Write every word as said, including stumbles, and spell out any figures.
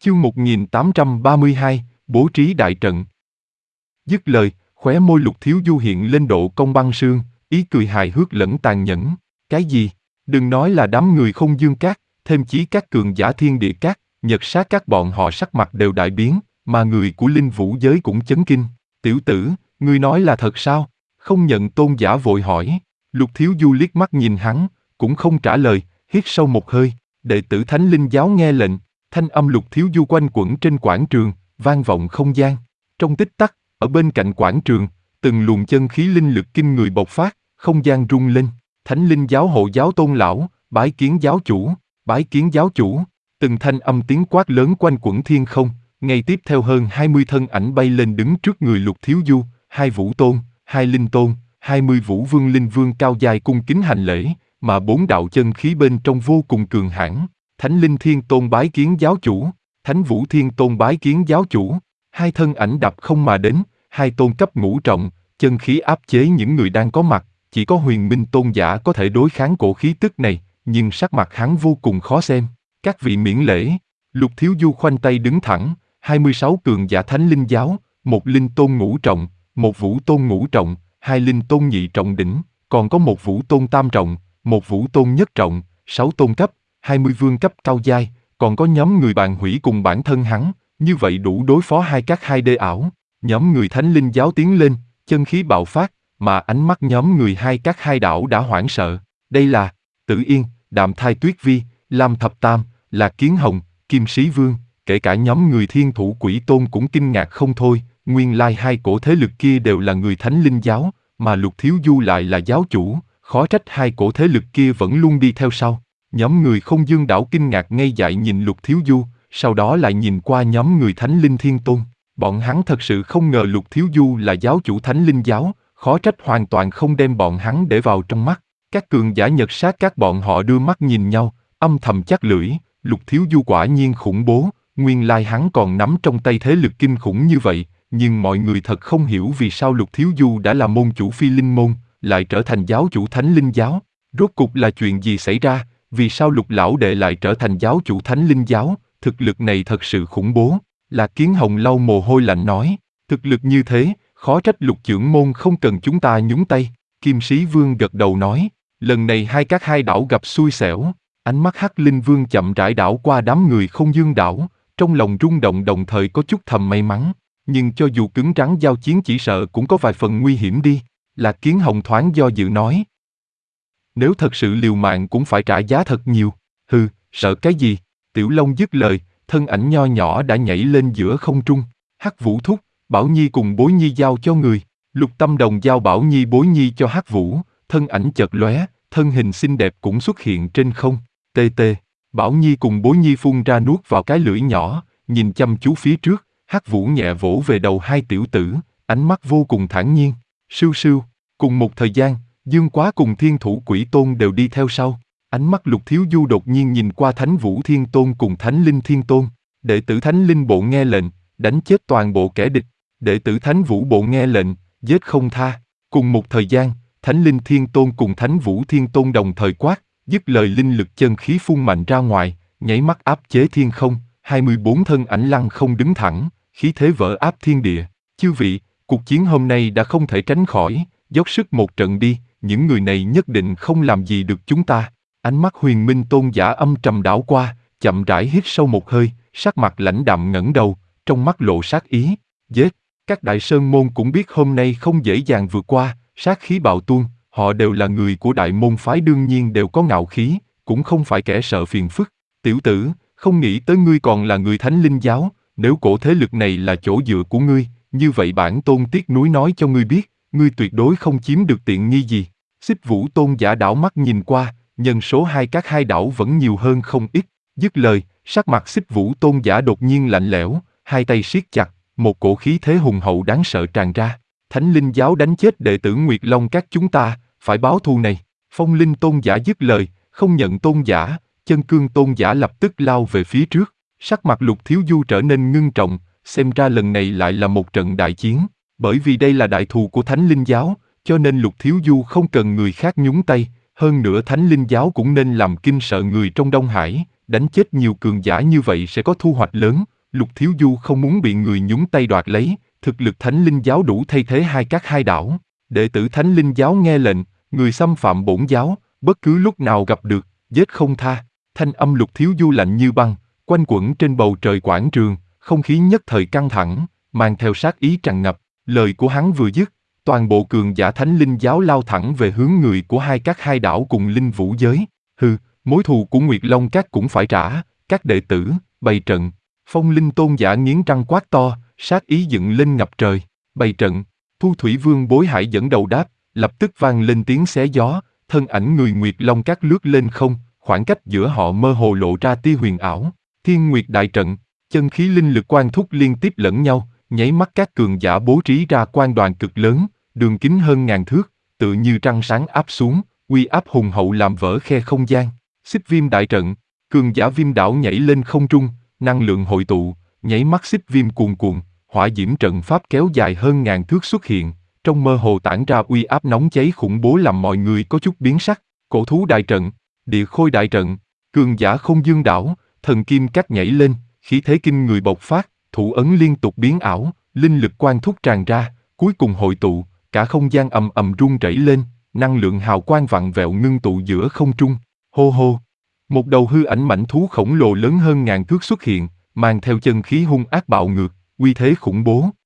Chương một nghìn tám trăm ba mươi hai, bố trí đại trận. Dứt lời, khóe môi Lục Thiếu Du hiện lên độ cong băng sương, ý cười hài hước lẫn tàn nhẫn. Cái gì? Đừng nói là đám người Không Dương Các, thêm chí các cường giả Thiên Địa Các, Nhật Sát Các bọn họ sắc mặt đều đại biến, mà người của Linh Vũ giới cũng chấn kinh. Tiểu tử, ngươi nói là thật sao? Không Nhận tôn giả vội hỏi. Lục Thiếu Du liếc mắt nhìn hắn, cũng không trả lời, hít sâu một hơi. Đệ tử Thánh Linh giáo nghe lệnh. Thanh âm Lục Thiếu Du quanh quẩn trên quảng trường, vang vọng không gian. Trong tích tắc, ở bên cạnh quảng trường, từng luồng chân khí linh lực kinh người bộc phát, không gian rung lên. Thánh Linh giáo hộ giáo tôn lão, bái kiến giáo chủ, bái kiến giáo chủ. Từng thanh âm tiếng quát lớn quanh quẩn thiên không, ngay tiếp theo hơn hai mươi thân ảnh bay lên đứng trước người Lục Thiếu Du, hai vũ tôn, hai linh tôn, hai mươi vũ vương linh vương cao dài cung kính hành lễ, mà bốn đạo chân khí bên trong vô cùng cường hãn. Thánh Linh Thiên Tôn bái kiến giáo chủ, Thánh Vũ Thiên Tôn bái kiến giáo chủ. Hai thân ảnh đạp không mà đến, hai tôn cấp ngũ trọng, chân khí áp chế những người đang có mặt. Chỉ có Huyền Minh Tôn giả có thể đối kháng cổ khí tức này, nhưng sắc mặt hắn vô cùng khó xem. Các vị miễn lễ. Lục Thiếu Du khoanh tay đứng thẳng, hai mươi sáu cường giả Thánh Linh giáo, một linh tôn ngũ trọng, một vũ tôn ngũ trọng, hai linh tôn nhị trọng đỉnh, còn có một vũ tôn tam trọng, một vũ tôn nhất trọng, sáu tôn cấp, hai mươi vương cấp cao giai, còn có nhóm người bạn hủy cùng bản thân hắn, như vậy đủ đối phó hai các hai đê ảo. Nhóm người Thánh Linh giáo tiến lên, chân khí bạo phát, mà ánh mắt nhóm người hai các hai đảo đã hoảng sợ. Đây là Tử Yên, Đạm Thai Tuyết Vi, Lam Thập Tam, Lạc Kiến Hồng, Kim Sĩ Vương, kể cả nhóm người Thiên Thủ Quỷ Tôn cũng kinh ngạc không thôi. Nguyên lai hai cổ thế lực kia đều là người Thánh Linh giáo, mà Lục Thiếu Du lại là giáo chủ, khó trách hai cổ thế lực kia vẫn luôn đi theo sau. Nhóm người Không Dương đảo kinh ngạc ngây dại nhìn Lục Thiếu Du, sau đó lại nhìn qua nhóm người Thánh Linh Thiên Tôn. Bọn hắn thật sự không ngờ Lục Thiếu Du là giáo chủ Thánh Linh giáo, khó trách hoàn toàn không đem bọn hắn để vào trong mắt. Các cường giả Nhật Sát các bọn họ đưa mắt nhìn nhau, âm thầm chắc lưỡi, Lục Thiếu Du quả nhiên khủng bố, nguyên lai hắn còn nắm trong tay thế lực kinh khủng như vậy, nhưng mọi người thật không hiểu vì sao Lục Thiếu Du đã là môn chủ Phi Linh môn, lại trở thành giáo chủ Thánh Linh giáo. Rốt cục là chuyện gì xảy ra? Vì sao Lục lão đệ lại trở thành giáo chủ Thánh Linh giáo? Thực lực này thật sự khủng bố. Lạc Kiến Hồng lau mồ hôi lạnh nói, thực lực như thế, khó trách Lục trưởng môn không cần chúng ta nhúng tay. Kim Sĩ Vương gật đầu nói, lần này hai các hai đảo gặp xui xẻo. Ánh mắt Hắc Linh Vương chậm rãi đảo qua đám người Không Dương đảo, trong lòng rung động đồng thời có chút thầm may mắn. Nhưng cho dù cứng rắn giao chiến chỉ sợ cũng có vài phần nguy hiểm đi. Lạc Kiến Hồng thoáng do dự nói, nếu thật sự liều mạng cũng phải trả giá thật nhiều. Hừ, sợ cái gì? Tiểu Long dứt lời, thân ảnh nho nhỏ đã nhảy lên giữa không trung. Hắc Vũ thúc, Bảo Nhi cùng Bối Nhi giao cho người. Lục Tâm Đồng giao Bảo Nhi Bối Nhi cho Hắc Vũ, thân ảnh chợt lóe, thân hình xinh đẹp cũng xuất hiện trên không. Tê tê, Bảo Nhi cùng Bối Nhi phun ra nuốt vào cái lưỡi nhỏ, nhìn chăm chú phía trước. Hắc Vũ nhẹ vỗ về đầu hai tiểu tử, ánh mắt vô cùng thản nhiên. Sưu sưu, cùng một thời gian, Dương Quá cùng Thiên Thủ Quỷ Tôn đều đi theo sau. Ánh mắt Lục Thiếu Du đột nhiên nhìn qua Thánh Vũ Thiên Tôn cùng Thánh Linh Thiên Tôn. Đệ tử Thánh Linh bộ nghe lệnh, đánh chết toàn bộ kẻ địch. Đệ tử Thánh Vũ bộ nghe lệnh, giết không tha. Cùng một thời gian, Thánh Linh Thiên Tôn cùng Thánh Vũ Thiên Tôn đồng thời quát, dứt lời linh lực chân khí phun mạnh ra ngoài, nháy mắt áp chế thiên không, hai mươi bốn thân ảnh lăng không đứng thẳng, khí thế vỡ áp thiên địa. Chư vị, cuộc chiến hôm nay đã không thể tránh khỏi, dốc sức một trận đi, những người này nhất định không làm gì được chúng ta. Ánh mắt Huyền Minh Tôn giả âm trầm đảo qua, chậm rãi hít sâu một hơi, sắc mặt lãnh đạm ngẩng đầu, trong mắt lộ sát ý. Giết! Các đại sơn môn cũng biết hôm nay không dễ dàng vượt qua, sát khí bạo tuôn, họ đều là người của đại môn phái đương nhiên đều có ngạo khí, cũng không phải kẻ sợ phiền phức. Tiểu tử, không nghĩ tới ngươi còn là người Thánh Linh giáo, nếu cổ thế lực này là chỗ dựa của ngươi, như vậy bản tôn tiếc nuối nói cho ngươi biết, ngươi tuyệt đối không chiếm được tiện nghi gì. Xích Vũ Tôn giả đảo mắt nhìn qua, nhân số hai các hai đảo vẫn nhiều hơn không ít. Dứt lời, sắc mặt Xích Vũ Tôn giả đột nhiên lạnh lẽo, hai tay siết chặt, một cổ khí thế hùng hậu đáng sợ tràn ra. Thánh Linh giáo đánh chết đệ tử Nguyệt Long các chúng ta, phải báo thù này. Phong Linh Tôn giả dứt lời, Không Nhận Tôn giả, Chân Cương Tôn giả lập tức lao về phía trước. Sắc mặt Lục Thiếu Du trở nên ngưng trọng, xem ra lần này lại là một trận đại chiến. Bởi vì đây là đại thù của Thánh Linh giáo, cho nên Lục Thiếu Du không cần người khác nhúng tay, hơn nữa Thánh Linh giáo cũng nên làm kinh sợ người trong Đông Hải, đánh chết nhiều cường giả như vậy sẽ có thu hoạch lớn. Lục Thiếu Du không muốn bị người nhúng tay đoạt lấy, thực lực Thánh Linh Giáo đủ thay thế hai các hai đảo. Đệ tử Thánh Linh Giáo nghe lệnh, người xâm phạm bổn giáo, bất cứ lúc nào gặp được, giết không tha. Thanh âm Lục Thiếu Du lạnh như băng, quanh quẩn trên bầu trời quảng trường, không khí nhất thời căng thẳng, mang theo sát ý tràn ngập. Lời của hắn vừa dứt, toàn bộ cường giả Thánh Linh Giáo lao thẳng về hướng người của hai các hai đảo cùng Linh Vũ giới. Hừ, mối thù của Nguyệt Long Các cũng phải trả. Các đệ tử, bày trận. Phong Linh Tôn giả nghiến răng quát to, sát ý dựng lên ngập trời. Bày trận. Thu Thủy Vương Bối Hải dẫn đầu đáp, lập tức vang lên tiếng xé gió, thân ảnh người Nguyệt Long Các lướt lên không, khoảng cách giữa họ mơ hồ lộ ra tia huyền ảo. Thiên Nguyệt đại trận, chân khí linh lực quan thúc liên tiếp lẫn nhau, nháy mắt các cường giả bố trí ra quan đoàn cực lớn, đường kính hơn ngàn thước, tự như trăng sáng áp xuống, uy áp hùng hậu làm vỡ khe không gian. Xích Viêm đại trận, cường giả Viêm đảo nhảy lên không trung, năng lượng hội tụ, nháy mắt xích viêm cuồn cuộn, hỏa diễm trận pháp kéo dài hơn ngàn thước xuất hiện, trong mơ hồ tản ra uy áp nóng cháy khủng bố làm mọi người có chút biến sắc. Cổ thú đại trận, địa khôi đại trận, cường giả không dương đảo, thần kim cắt nhảy lên, khí thế kinh người bộc phát, thủ ấn liên tục biến ảo, linh lực quan thúc tràn ra, cuối cùng hội tụ, cả không gian ầm ầm rung rẩy lên, năng lượng hào quang vặn vẹo ngưng tụ giữa không trung. Hô hô, một đầu hư ảnh mãnh thú khổng lồ lớn hơn ngàn thước xuất hiện, mang theo chân khí hung ác bạo ngược, uy thế khủng bố.